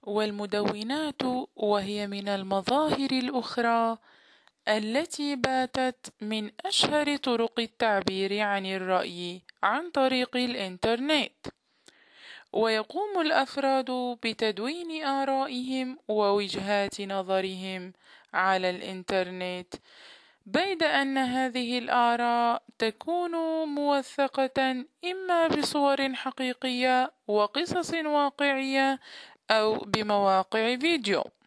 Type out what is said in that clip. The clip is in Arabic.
والمدونات، وهي من المظاهر الأخرى التي باتت من أشهر طرق التعبير عن الرأي عن طريق الإنترنت. ويقوم الأفراد بتدوين آرائهم ووجهات نظرهم على الإنترنت، بيد أن هذه الآراء تكون موثقة إما بصور حقيقية وقصص واقعية أو بمواقع فيديو.